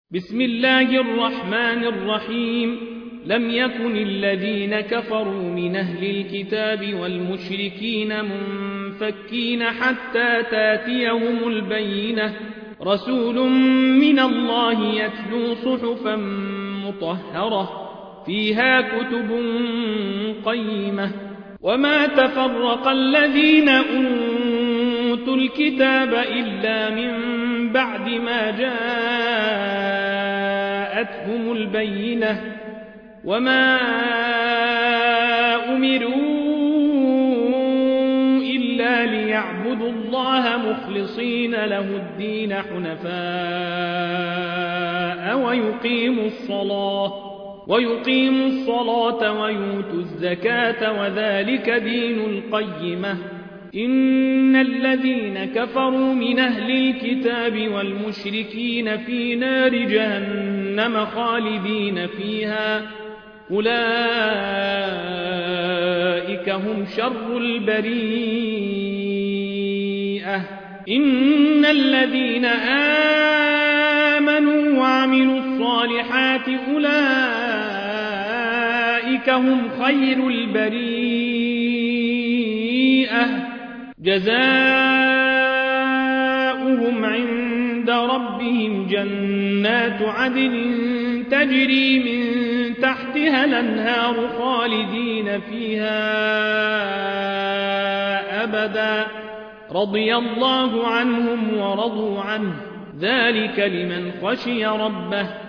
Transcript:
بسم الله الرحمن الرحيم لم يكن الذين كفروا من أهل الكتاب والمشركين منفكين حتى تاتيهم البينة رسول من الله يتلو صحفا مطهرة فيها كتب قيمة وما تفرق الذين أوتوا الكتاب إلا من بعد ما جاءتهم البينة وما أمروا إلا ليعبدوا الله مخلصين له الدين حنفاء ويقيموا الصلاة ويؤتوا الزكاة وذلك دين القيمة إن الذين كفروا من أهل الكتاب والمشركين في نار جهنم خالدين فيها أولئك هم شر البريئة إن الذين آمنوا وعملوا الصالحات أولئك هم خير البريئة جزاؤهم عند ربهم جنات عدن تجري من تحتها الأنهار خالدين فيها أبدا رضي الله عنهم ورضوا عنه ذلك لمن خشي ربه